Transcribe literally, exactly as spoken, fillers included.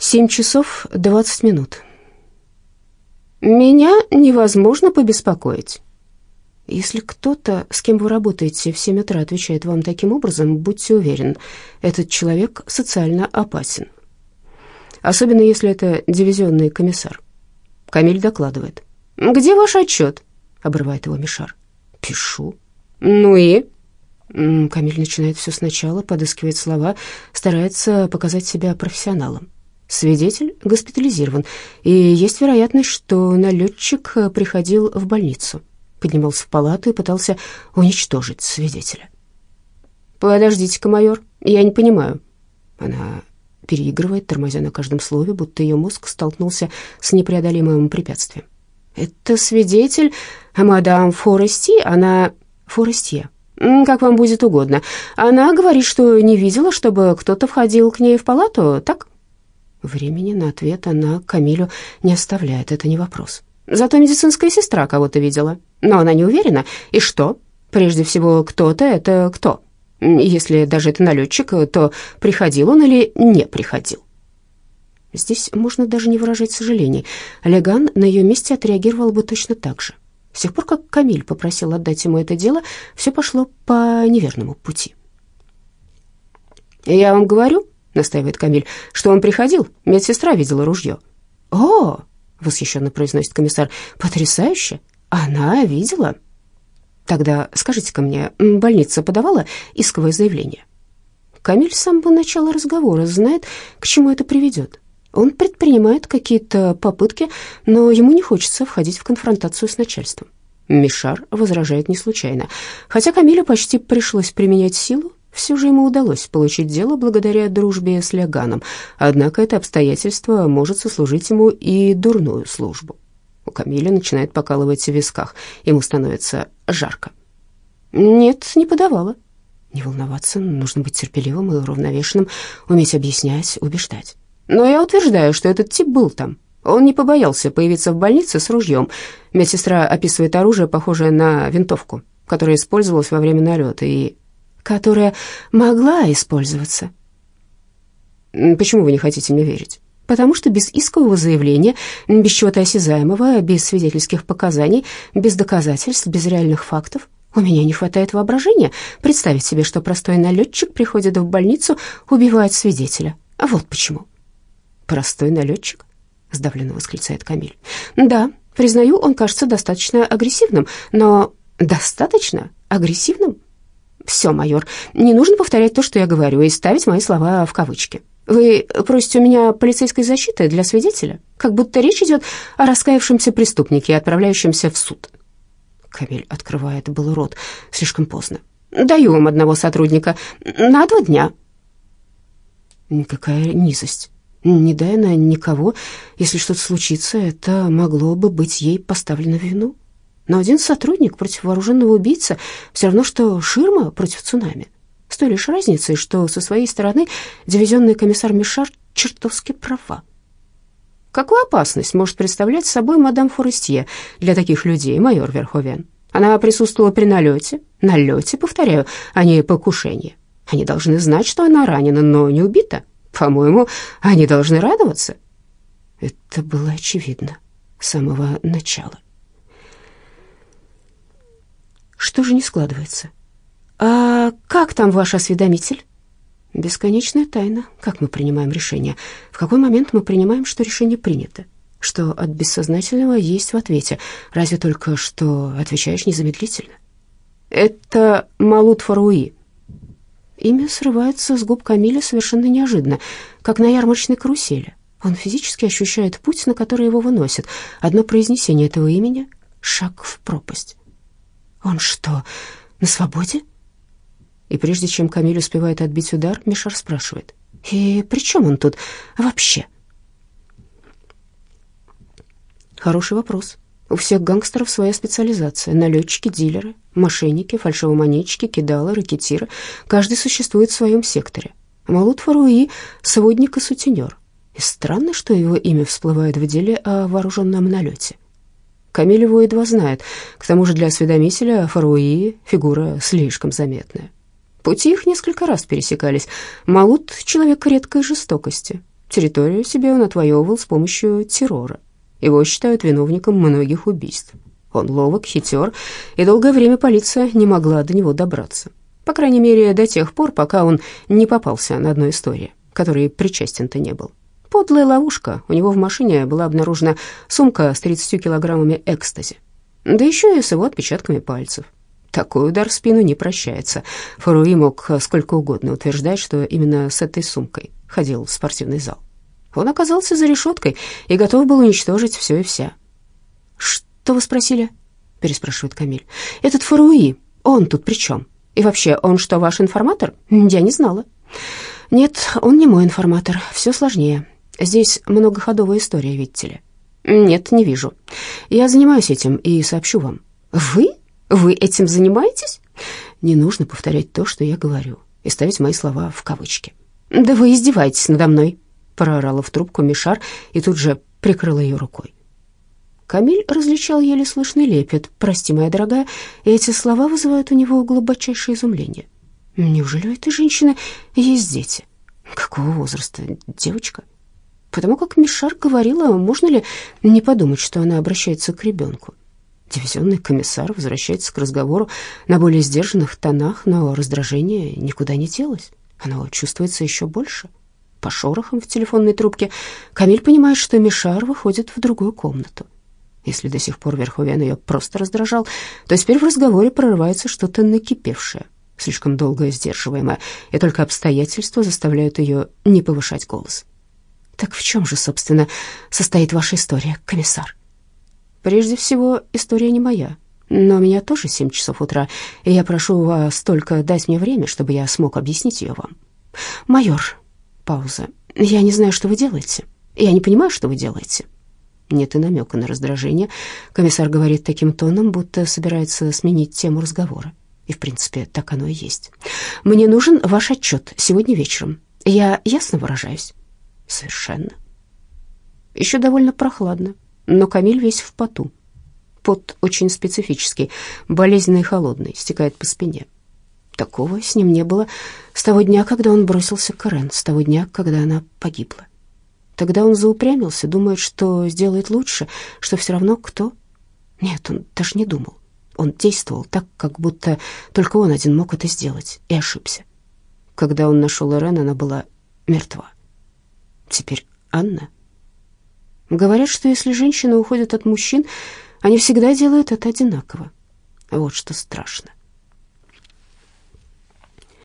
Семь часов двадцать минут. Меня невозможно побеспокоить. Если кто-то, с кем вы работаете, в семь утра отвечает вам таким образом, будьте уверены, этот человек социально опасен. Особенно если это дивизионный комиссар. Камиль докладывает. «Где ваш отчет?» — обрывает его Мишар. «Пишу». «Ну и?» Камиль начинает все сначала, подыскивает слова, старается показать себя профессионалом. Свидетель госпитализирован, и есть вероятность, что налетчик приходил в больницу, поднимался в палату и пытался уничтожить свидетеля. «Подождите-ка, майор, я не понимаю». Она переигрывает, тормозя на каждом слове, будто ее мозг столкнулся с непреодолимым препятствием. «Это свидетель, мадам Форести, она...» «Форестье, как вам будет угодно. Она говорит, что не видела, чтобы кто-то входил к ней в палату, так?» Времени на ответ она Камилю не оставляет, это не вопрос. «Зато медицинская сестра кого-то видела, но она не уверена. И что? Прежде всего, кто-то — это кто? Если даже это налетчик, то приходил он или не приходил?» Здесь можно даже не выражать сожалений. Леган на ее месте отреагировал бы точно так же. С тех пор, как Камиль попросил отдать ему это дело, все пошло по неверному пути. «Я вам говорю, — настаивает Камиль, — что он приходил, медсестра видела ружье». «О!» — восхищенно произносит комиссар. «Потрясающе! Она видела?» «Тогда скажите-ка мне, больница подавала исковое заявление?» Камиль с самого начала разговора знает, к чему это приведет. Он предпринимает какие-то попытки, но ему не хочется входить в конфронтацию с начальством. Мишар возражает не случайно. Хотя Камилю почти пришлось применять силу, все же ему удалось получить дело благодаря дружбе с Леганом, однако это обстоятельство может сослужить ему и дурную службу. У Камиля начинает покалывать в висках, ему становится жарко. «Нет, не подавала». Не волноваться, нужно быть терпеливым и уравновешенным, уметь объяснять, убеждать. «Но я утверждаю, что этот тип был там. Он не побоялся появиться в больнице с ружьем. Медсестра описывает оружие, похожее на винтовку, которое использовалось во время налета и которая могла использоваться». «Почему вы не хотите мне верить?» «Потому что без искового заявления, без чего-то осязаемого, без свидетельских показаний, без доказательств, без реальных фактов у меня не хватает воображения представить себе, что простой налетчик приходит в больницу, убивает свидетеля. А вот почему». «Простой налетчик?» — сдавленно восклицает Камиль. «Да, признаю, он кажется достаточно агрессивным, но достаточно агрессивным?» «Все, майор, не нужно повторять то, что я говорю, и ставить мои слова в кавычки. Вы просите у меня полицейской защиты для свидетеля, как будто речь идет о раскаявшемся преступнике, отправляющемся в суд». Камиль открывает был рот, слишком поздно. «Даю вам одного сотрудника на два дня». Какая низость. Не дай она никого, если что-то случится, это могло бы быть ей поставлено в вину. Но один сотрудник против вооруженного убийцы все равно, что ширма против цунами. С той лишь разницей, что со своей стороны дивизионный комиссар Мишар чертовски права. Какую опасность может представлять собой мадам Форестье для таких людей, майор Верховен? Она присутствовала при налете, налете, повторяю, а не покушении. Они должны знать, что она ранена, но не убита. По-моему, они должны радоваться». Это было очевидно с самого начала. Что же не складывается? «А как там ваш осведомитель?» Бесконечная тайна, как мы принимаем решение. В какой момент мы принимаем, что решение принято? Что от бессознательного есть в ответе. Разве только что отвечаешь незамедлительно. «Это Малут Фаруи». Имя срывается с губ Камиля совершенно неожиданно, как на ярмарочной карусели. Он физически ощущает путь, на который его выносит. Одно произнесение этого имени — шаг в пропасть. «Он что, на свободе?» И прежде чем Камиль успевает отбить удар, Мишар спрашивает: «И при чем он тут вообще?» Хороший вопрос. У всех гангстеров своя специализация. Налетчики, дилеры, мошенники, фальшивомонетчики, кидалы, рэкетиры. Каждый существует в своем секторе. Малут Фаруи — сводник и сутенер. И странно, что его имя всплывает в деле о вооруженном налете. Камиль его едва знает. К тому же для осведомителя Фаруи фигура слишком заметная. Пути их несколько раз пересекались. Малут — человек редкой жестокости. Территорию себе он отвоевывал с помощью террора. Его считают виновником многих убийств. Он ловок, хитер, и долгое время полиция не могла до него добраться. По крайней мере, до тех пор, пока он не попался на одной истории, которой причастен-то не был. Подлая ловушка. У него в машине была обнаружена сумка с тридцатью килограммами экстази. Да еще и с его отпечатками пальцев. Такой удар в спину не прощается. Фаруи мог сколько угодно утверждать, что именно с этой сумкой ходил в спортивный зал. Он оказался за решеткой и готов был уничтожить все и вся. «Что вы спросили?» — переспрашивает Камиль. «Этот Фаруи, он тут при чем? И вообще, он что, ваш информатор? Я не знала». «Нет, он не мой информатор. Все сложнее. Здесь многоходовая история, видите ли». «Нет, не вижу. Я занимаюсь этим и сообщу вам». «Вы? Вы этим занимаетесь?» «Не нужно повторять то, что я говорю, и ставить мои слова в кавычки». «Да вы издеваетесь надо мной», — проорала в трубку Мишар и тут же прикрыла ее рукой. Камиль различал еле слышный лепет. «Прости, моя дорогая», и эти слова вызывают у него глубочайшее изумление. Неужели у этой женщины есть дети? Какого возраста? Девочка? Потому как Мишар говорила, можно ли не подумать, что она обращается к ребенку. Дивизионный комиссар возвращается к разговору на более сдержанных тонах, но раздражение никуда не делось. Оно чувствуется еще больше. По шорохам в телефонной трубке Камиль понимает, что Мишар выходит в другую комнату. Если до сих пор Верховен ее просто раздражал, то теперь в разговоре прорывается что-то накипевшее, слишком долго сдерживаемое, и только обстоятельства заставляют ее не повышать голос. «Так в чем же, собственно, состоит ваша история, комиссар?» «Прежде всего, история не моя, но у меня тоже семь часов утра, и я прошу вас только дать мне время, чтобы я смог объяснить ее вам». «Майор», пауза, «я не знаю, что вы делаете. Я не понимаю, что вы делаете». Нет и намека на раздражение. Комиссар говорит таким тоном, будто собирается сменить тему разговора. И, в принципе, так оно и есть. «Мне нужен ваш отчет сегодня вечером. Я ясно выражаюсь?» «Совершенно». Еще довольно прохладно, но Камиль весь в поту. Пот очень специфический, болезненный и холодный, стекает по спине. Такого с ним не было с того дня, когда он бросился к Ирен, с того дня, когда она погибла. Тогда он заупрямился, думает, что сделает лучше, что все равно кто. Нет, он даже не думал. Он действовал так, как будто только он один мог это сделать, и ошибся. Когда он нашел Ирен, она была мертва. Теперь Анна. Говорят, что если женщины уходят от мужчин, они всегда делают это одинаково. Вот что страшно.